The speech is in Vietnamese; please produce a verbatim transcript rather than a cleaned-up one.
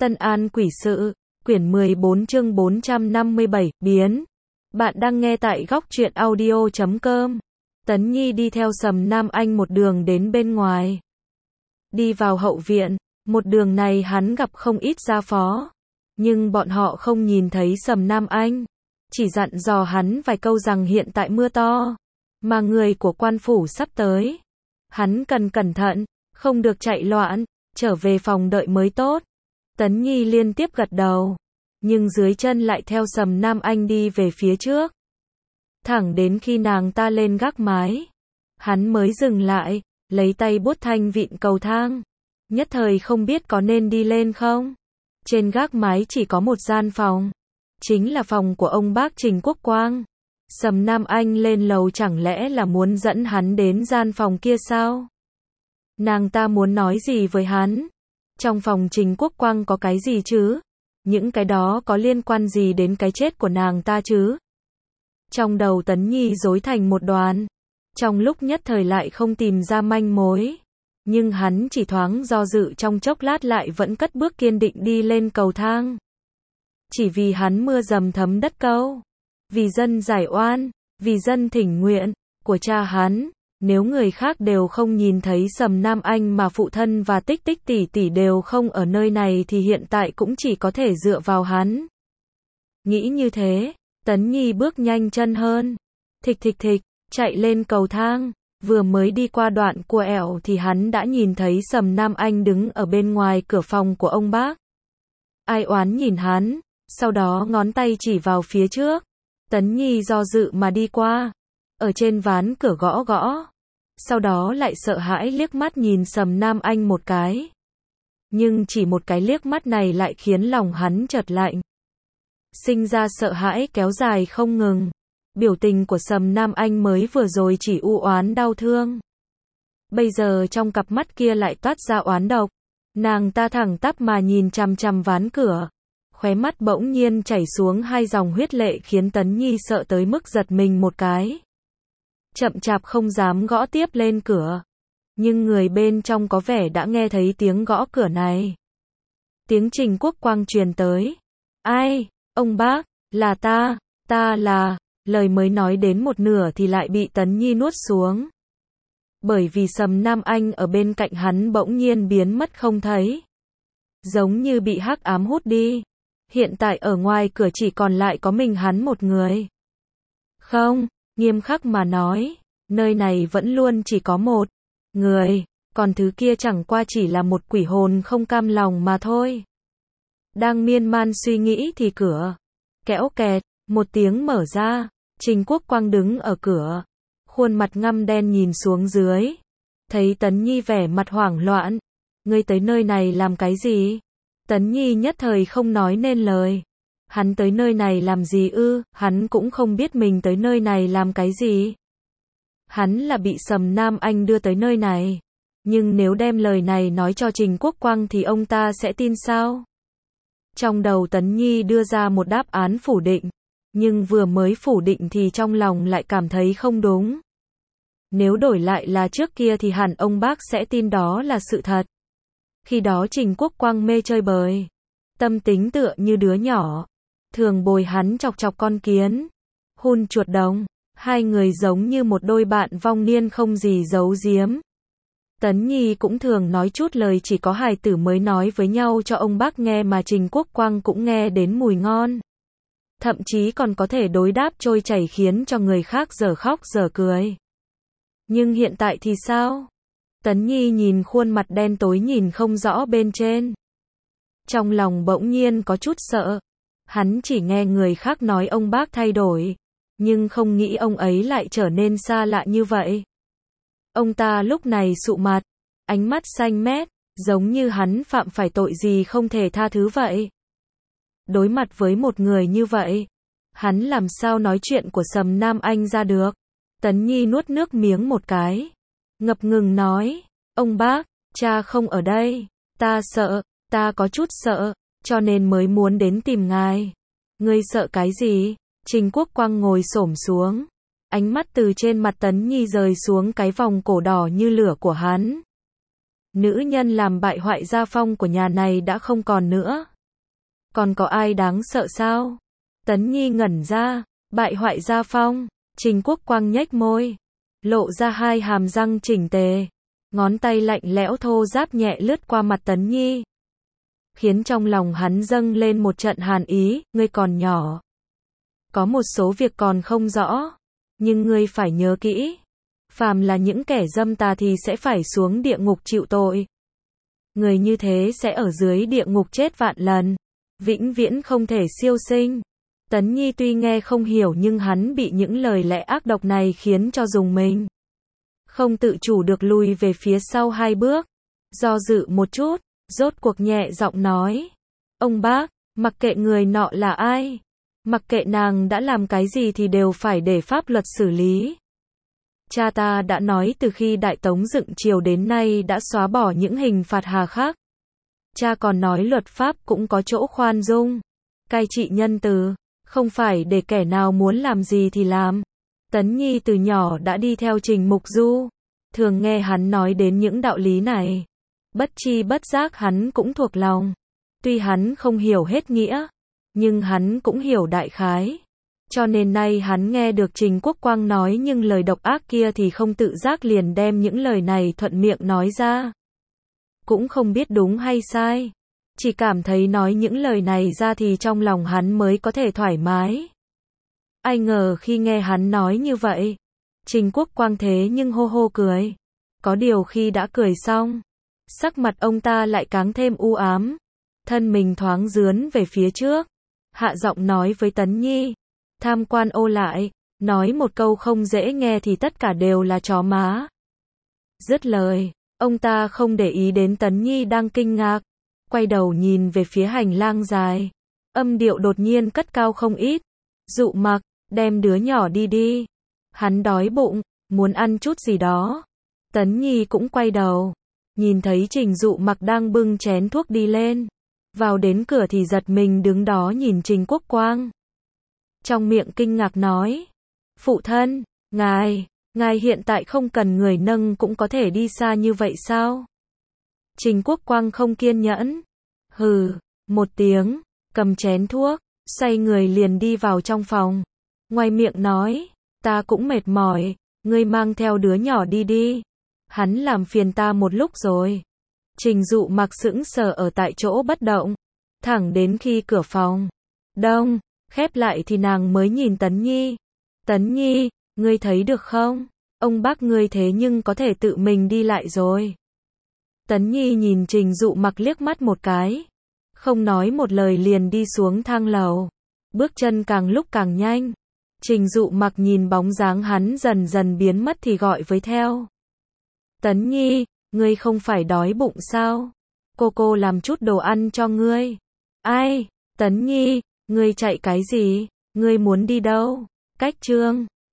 Tân An Quỷ Sự, quyển mười bốn chương bốn trăm năm mươi bảy, biến. Bạn đang nghe tại góc truyện audio chấm com. Tấn Nhi đi theo Sầm Nam Anh một đường đến bên ngoài. Đi vào hậu viện, một đường này hắn gặp không ít gia phó. Nhưng bọn họ không nhìn thấy Sầm Nam Anh. Chỉ dặn dò hắn vài câu rằng hiện tại mưa to. Mà người của quan phủ sắp tới. Hắn cần cẩn thận, không được chạy loạn, trở về phòng đợi mới tốt. Tấn Nhi liên tiếp gật đầu. Nhưng dưới chân lại theo Sầm Nam Anh đi về phía trước. Thẳng đến khi nàng ta lên gác mái. Hắn mới dừng lại, lấy tay vuốt thanh vịn cầu thang. Nhất thời không biết có nên đi lên không. Trên gác mái chỉ có một gian phòng. Chính là phòng của ông bác Trình Quốc Quang. Sầm Nam Anh lên lầu chẳng lẽ là muốn dẫn hắn đến gian phòng kia sao? Nàng ta muốn nói gì với hắn? Trong phòng Trình Quốc Quang có cái gì chứ? Những cái đó có liên quan gì đến cái chết của nàng ta chứ? Trong đầu Tấn Nhi rối thành một đoàn. Trong lúc nhất thời lại không tìm ra manh mối. Nhưng hắn chỉ thoáng do dự trong chốc lát lại vẫn cất bước kiên định đi lên cầu thang. Chỉ vì hắn mưa dầm thấm đất câu. Vì dân giải oan, vì dân thỉnh nguyện, của cha hắn. Nếu người khác đều không nhìn thấy Sầm Nam Anh mà phụ thân và Tích Tích tỷ tỷ đều không ở nơi này thì hiện tại cũng chỉ có thể dựa vào hắn. Nghĩ như thế, Tấn Nhi bước nhanh chân hơn. Thịch thịch thịch, chạy lên cầu thang. Vừa mới đi qua đoạn cua ẻo thì hắn đã nhìn thấy Sầm Nam Anh đứng ở bên ngoài cửa phòng của ông bác. Ai oán nhìn hắn, sau đó ngón tay chỉ vào phía trước. Tấn Nhi do dự mà đi qua. Ở trên ván cửa gõ gõ. Sau đó lại sợ hãi liếc mắt nhìn Sầm Nam Anh một cái. Nhưng chỉ một cái liếc mắt này lại khiến lòng hắn chợt lạnh. Sinh ra sợ hãi kéo dài không ngừng. Biểu tình của Sầm Nam Anh mới vừa rồi chỉ u oán đau thương. Bây giờ trong cặp mắt kia lại toát ra oán độc. Nàng ta thẳng tắp mà nhìn chằm chằm ván cửa. Khóe mắt bỗng nhiên chảy xuống hai dòng huyết lệ khiến Tấn Nhi sợ tới mức giật mình một cái. Chậm chạp không dám gõ tiếp lên cửa. Nhưng người bên trong có vẻ đã nghe thấy tiếng gõ cửa này. Tiếng Trình Quốc Quang truyền tới. Ai? Ông bác, là ta, ta là... Lời mới nói đến một nửa thì lại bị Tấn Nhi nuốt xuống. Bởi vì Sầm Nam Anh ở bên cạnh hắn bỗng nhiên biến mất không thấy. Giống như bị hắc ám hút đi. Hiện tại ở ngoài cửa chỉ còn lại có mình hắn một người. Không, nghiêm khắc mà nói, nơi này vẫn luôn chỉ có một người, còn thứ kia chẳng qua chỉ là một quỷ hồn không cam lòng mà thôi. Đang miên man suy nghĩ thì cửa kẽo kẹt, một tiếng mở ra. Trình Quốc Quang đứng ở cửa, khuôn mặt ngăm đen nhìn xuống dưới. Thấy Tấn Nhi vẻ mặt hoảng loạn. Ngươi tới nơi này làm cái gì? Tấn Nhi nhất thời không nói nên lời. Hắn tới nơi này làm gì ư? Hắn cũng không biết mình tới nơi này làm cái gì. Hắn là bị Sầm Nam Anh đưa tới nơi này. Nhưng nếu đem lời này nói cho Trình Quốc Quang thì ông ta sẽ tin sao? Trong đầu Tấn Nhi đưa ra một đáp án phủ định. Nhưng vừa mới phủ định thì trong lòng lại cảm thấy không đúng. Nếu đổi lại là trước kia thì hẳn ông bác sẽ tin đó là sự thật. Khi đó Trình Quốc Quang mê chơi bời. Tâm tính tựa như đứa nhỏ. Thường bồi hắn chọc chọc con kiến. Hun chuột đồng. Hai người giống như một đôi bạn vong niên không gì giấu giếm. Tấn Nhi cũng thường nói chút lời chỉ có hài tử mới nói với nhau cho ông bác nghe mà Trình Quốc Quang cũng nghe đến mùi ngon. Thậm chí còn có thể đối đáp trôi chảy khiến cho người khác dở khóc dở cười. Nhưng hiện tại thì sao? Tấn Nhi nhìn khuôn mặt đen tối nhìn không rõ bên trên. Trong lòng bỗng nhiên có chút sợ. Hắn chỉ nghe người khác nói ông bác thay đổi. Nhưng không nghĩ ông ấy lại trở nên xa lạ như vậy. Ông ta lúc này sụ mặt. Ánh mắt xanh mét. Giống như hắn phạm phải tội gì không thể tha thứ vậy. Đối mặt với một người như vậy. Hắn làm sao nói chuyện của Sầm Nam Anh ra được. Tấn Nhi nuốt nước miếng một cái. Ngập ngừng nói. Ông bác, cha không ở đây. Ta sợ, ta có chút sợ. Cho nên mới muốn đến tìm ngài. Ngươi sợ cái gì? Trình Quốc Quang ngồi xổm xuống. Ánh mắt từ trên mặt Tấn Nhi rời xuống cái vòng cổ đỏ như lửa của hắn. Nữ nhân làm bại hoại gia phong của nhà này đã không còn nữa. Còn có ai đáng sợ sao? Tấn Nhi ngẩn ra, bại hoại gia phong. Trình Quốc Quang nhếch môi, lộ ra hai hàm răng chỉnh tề, ngón tay lạnh lẽo thô ráp nhẹ lướt qua mặt Tấn Nhi, khiến trong lòng hắn dâng lên một trận hàn ý. Ngươi còn nhỏ, có một số việc còn không rõ, nhưng ngươi phải nhớ kỹ, phàm là những kẻ dâm tà thì sẽ phải xuống địa ngục chịu tội. Người như thế sẽ ở dưới địa ngục chết vạn lần, vĩnh viễn không thể siêu sinh. Tấn Nhi tuy nghe không hiểu nhưng hắn bị những lời lẽ ác độc này khiến cho rùng mình, không tự chủ được lùi về phía sau hai bước, do dự một chút, rốt cuộc nhẹ giọng nói: ông bác, mặc kệ người nọ là ai, mặc kệ nàng đã làm cái gì thì đều phải để pháp luật xử lý. Cha ta đã nói từ khi Đại Tống dựng triều đến nay đã xóa bỏ những hình phạt hà khắc. Cha còn nói luật pháp cũng có chỗ khoan dung, cai trị nhân từ, không phải để kẻ nào muốn làm gì thì làm. Tấn Nhi từ nhỏ đã đi theo Trình Mục Du, thường nghe hắn nói đến những đạo lý này, bất chi bất giác hắn cũng thuộc lòng. Tuy hắn không hiểu hết nghĩa, nhưng hắn cũng hiểu đại khái. Cho nên nay hắn nghe được Trình Quốc Quang nói những lời độc ác kia thì không tự giác liền đem những lời này thuận miệng nói ra. Cũng không biết đúng hay sai, chỉ cảm thấy nói những lời này ra thì trong lòng hắn mới có thể thoải mái. Ai ngờ khi nghe hắn nói như vậy, Trình Quốc Quang thế nhưng hô hô cười. Có điều khi đã cười xong, sắc mặt ông ta lại càng thêm u ám, thân mình thoáng dướn về phía trước, hạ giọng nói với Tấn Nhi: tham quan ô lại, nói một câu không dễ nghe thì tất cả đều là chó má. Dứt lời, ông ta không để ý đến Tấn Nhi đang kinh ngạc, quay đầu nhìn về phía hành lang dài, âm điệu đột nhiên cất cao không ít: Dụ Mặc, đem đứa nhỏ đi đi, hắn đói bụng, muốn ăn chút gì đó. Tấn Nhi cũng quay đầu, nhìn thấy Trình Dụ Mặc đang bưng chén thuốc đi lên, vào đến cửa thì giật mình đứng đó nhìn Trình Quốc Quang. Trong miệng kinh ngạc nói: phụ thân, ngài, ngài hiện tại không cần người nâng cũng có thể đi xa như vậy sao? Trình Quốc Quang không kiên nhẫn, hừ, một tiếng, cầm chén thuốc, xoay người liền đi vào trong phòng. Ngoài miệng nói: ta cũng mệt mỏi, ngươi mang theo đứa nhỏ đi đi, hắn làm phiền ta một lúc rồi. Trình Dụ Mặc sững sờ ở tại chỗ bất động, thẳng đến khi cửa phòng đông khép lại thì nàng mới nhìn Tấn Nhi. Tấn Nhi, ngươi thấy được không? Ông bác ngươi thế nhưng có thể tự mình đi lại rồi. Tấn Nhi nhìn Trình Dụ Mặc liếc mắt một cái, không nói một lời liền đi xuống thang lầu, bước chân càng lúc càng nhanh. Trình Dụ Mặc nhìn bóng dáng hắn dần dần biến mất thì gọi với theo: Tấn Nhi, ngươi không phải đói bụng sao? Cô cô làm chút đồ ăn cho ngươi. Ai? Tấn Nhi, ngươi chạy cái gì? Ngươi muốn đi đâu? Cách chương